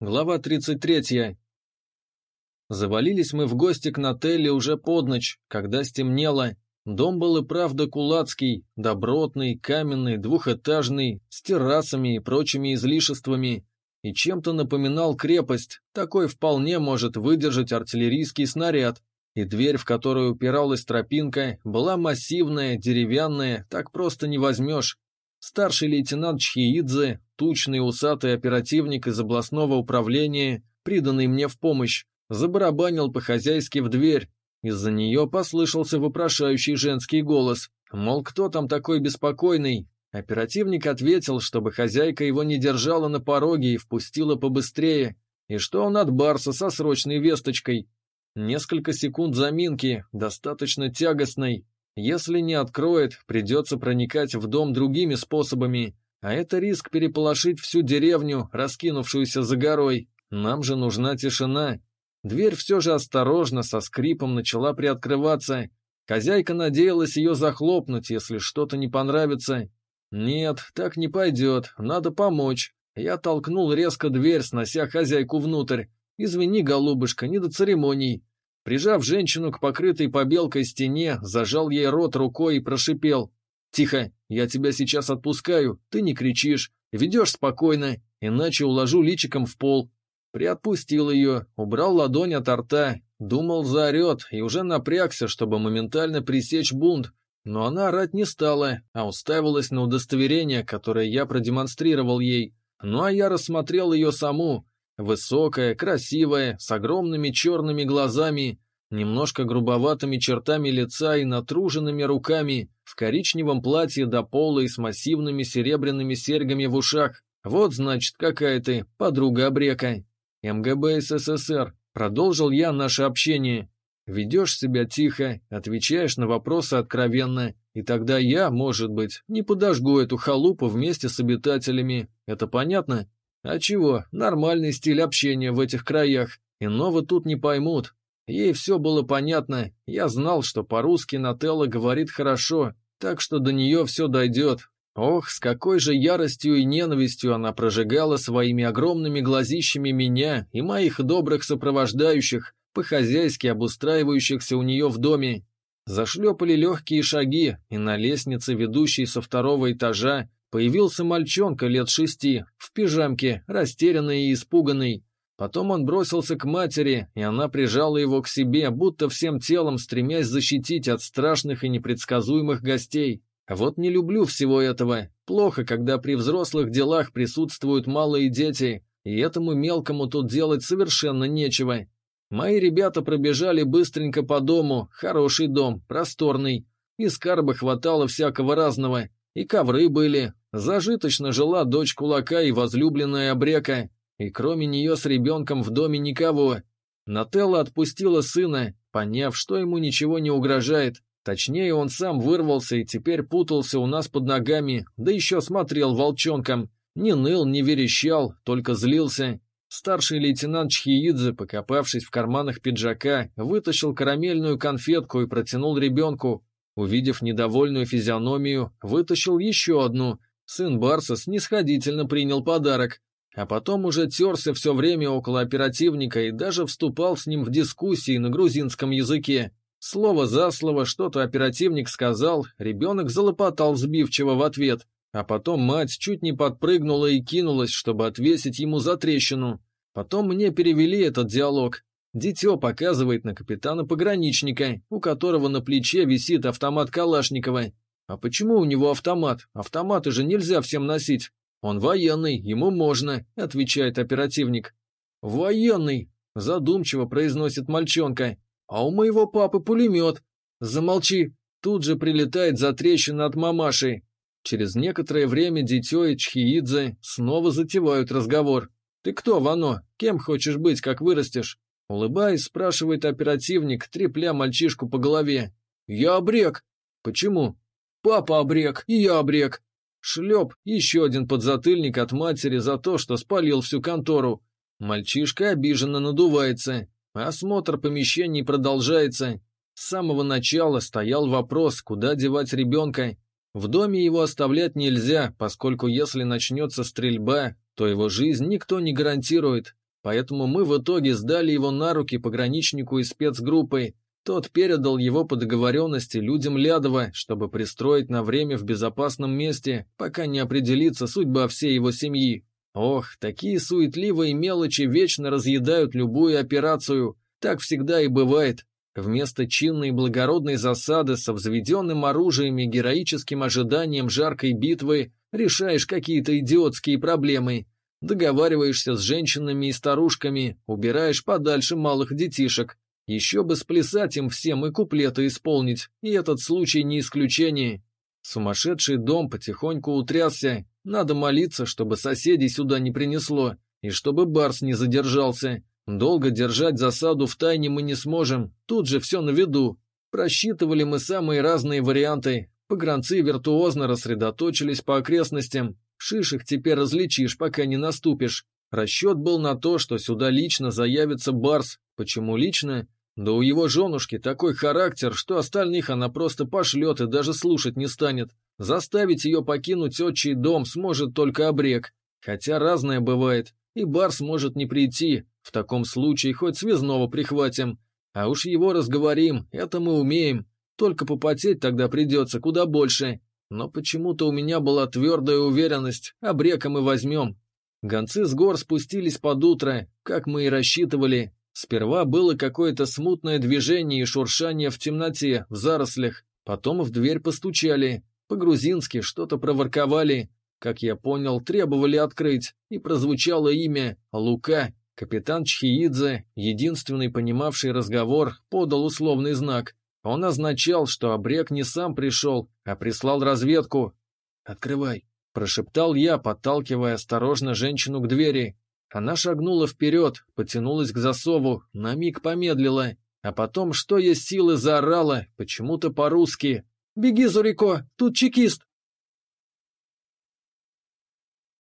Глава 33. Завалились мы в гости к Нателле уже под ночь, когда стемнело. Дом был и правда кулацкий, добротный, каменный, двухэтажный, с террасами и прочими излишествами, и чем-то напоминал крепость, такой вполне может выдержать артиллерийский снаряд. И дверь, в которую упиралась тропинка, была массивная, деревянная, так просто не возьмешь. Старший лейтенант Чхиидзе, тучный усатый оперативник из областного управления, приданный мне в помощь, забарабанил по-хозяйски в дверь. Из-за нее послышался вопрошающий женский голос, мол, кто там такой беспокойный? Оперативник ответил, чтобы хозяйка его не держала на пороге и впустила побыстрее, и что он от Барса со срочной весточкой. Несколько секунд заминки, достаточно тягостной. Если не откроет, придется проникать в дом другими способами, а это риск переполошить всю деревню, раскинувшуюся за горой. Нам же нужна тишина. Дверь все же осторожно, со скрипом начала приоткрываться. Хозяйка надеялась ее захлопнуть, если что-то не понравится. Нет, так не пойдет, надо помочь. Я толкнул резко дверь, снося хозяйку внутрь. «Извини, голубушка, не до церемоний». Прижав женщину к покрытой побелкой стене, зажал ей рот рукой и прошипел. «Тихо, я тебя сейчас отпускаю, ты не кричишь, ведешь спокойно, иначе уложу личиком в пол». Приотпустил ее, убрал ладонь от рта, думал, заорет, и уже напрягся, чтобы моментально пресечь бунт, но она орать не стала, а уставилась на удостоверение, которое я продемонстрировал ей. Ну а я рассмотрел ее саму. Высокая, красивая, с огромными черными глазами, немножко грубоватыми чертами лица и натруженными руками, в коричневом платье до пола и с массивными серебряными серьгами в ушах. Вот, значит, какая ты, подруга Абрека. МГБ СССР. Продолжил я наше общение. Ведешь себя тихо, отвечаешь на вопросы откровенно, и тогда я, может быть, не подожгу эту халупу вместе с обитателями. Это понятно? А чего, нормальный стиль общения в этих краях, иного тут не поймут. Ей все было понятно, я знал, что по-русски Нателла говорит хорошо, так что до нее все дойдет. Ох, с какой же яростью и ненавистью она прожигала своими огромными глазищами меня и моих добрых сопровождающих, по-хозяйски обустраивающихся у нее в доме. Зашлепали легкие шаги, и на лестнице, ведущей со второго этажа, появился мальчонка лет 6, в пижамке, растерянный и испуганный. Потом он бросился к матери, и она прижала его к себе, будто всем телом стремясь защитить от страшных и непредсказуемых гостей. Вот не люблю всего этого. Плохо, когда при взрослых делах присутствуют малые дети, и этому мелкому тут делать совершенно нечего. Мои ребята пробежали быстренько по дому, хороший дом, просторный. И скарба хватало всякого разного. И ковры были. Зажиточно жила дочь кулака и возлюбленная Абрека. И кроме нее с ребенком в доме никого. Нателла отпустила сына, поняв, что ему ничего не угрожает. Точнее, он сам вырвался и теперь путался у нас под ногами, да еще смотрел волчонком. Не ныл, не верещал, только злился. Старший лейтенант Чхиидзе, покопавшись в карманах пиджака, вытащил карамельную конфетку и протянул ребенку. Увидев недовольную физиономию, вытащил еще одну. Сын Барса снисходительно принял подарок, а потом уже терся все время около оперативника и даже вступал с ним в дискуссии на грузинском языке. Слово за слово что-то оперативник сказал, ребенок залопотал сбивчиво в ответ, а потом мать чуть не подпрыгнула и кинулась, чтобы отвесить ему затрещину. Потом мне перевели этот диалог. Дитё показывает на капитана-пограничника, у которого на плече висит автомат Калашникова. А почему у него автомат? Автоматы же нельзя всем носить. Он военный, ему можно, отвечает оперативник. Военный, задумчиво произносит мальчонка. А у моего папы пулемет. Замолчи. Тут же прилетает затрещина от мамаши. Через некоторое время дитё и Чхиидзе снова затевают разговор. Ты кто, Вано? Кем хочешь быть, как вырастешь? Улыбаясь, спрашивает оперативник, трепля мальчишку по голове. «Я Абрек». «Почему?» «Папа Абрек, и я Абрек». Шлеп, еще один подзатыльник от матери за то, что спалил всю контору. Мальчишка обиженно надувается. Осмотр помещений продолжается. С самого начала стоял вопрос, куда девать ребенка. В доме его оставлять нельзя, поскольку если начнется стрельба, то его жизнь никто не гарантирует. поэтому мы в итоге сдали его на руки пограничнику из спецгруппы. Тот передал его по договоренности людям Лядова, чтобы пристроить на время в безопасном месте, пока не определится судьба всей его семьи. Ох, такие суетливые мелочи вечно разъедают любую операцию. Так всегда и бывает. Вместо чинной и благородной засады со взведенным оружием и героическим ожиданием жаркой битвы решаешь какие-то идиотские проблемы. Договариваешься с женщинами и старушками, убираешь подальше малых детишек. Еще бы сплясать им всем и куплеты исполнить, и этот случай не исключение. Сумасшедший дом потихоньку утрясся, надо молиться, чтобы соседей сюда не принесло, и чтобы Барс не задержался. Долго держать засаду в тайне мы не сможем, тут же все на виду. Просчитывали мы самые разные варианты, погранцы виртуозно рассредоточились по окрестностям, шиш их теперь различишь, пока не наступишь. Расчет был на то, что сюда лично заявится Барс. Почему лично? Да у его женушки такой характер, что остальных она просто пошлет и даже слушать не станет. Заставить ее покинуть отчий дом сможет только обрек. Хотя разное бывает, и Барс может не прийти. В таком случае хоть связного прихватим. А уж его разговорим, это мы умеем. Только попотеть тогда придется куда больше. Но почему-то у меня была твердая уверенность, обрека мы возьмем. Гонцы с гор спустились под утро, как мы и рассчитывали. Сперва было какое-то смутное движение и шуршание в темноте, в зарослях. Потом в дверь постучали. По-грузински что-то проворковали. Как я понял, требовали открыть. И прозвучало имя Лука. Капитан Чхиидзе, единственный понимавший разговор, подал условный знак. Он означал, что обрек не сам пришел, а прислал разведку. «Открывай», — прошептал я, подталкивая осторожно женщину к двери. Она шагнула вперед, потянулась к засову, на миг помедлила, а потом, что есть силы, заорала, почему-то по-русски. «Беги, Зурико, тут чекист!»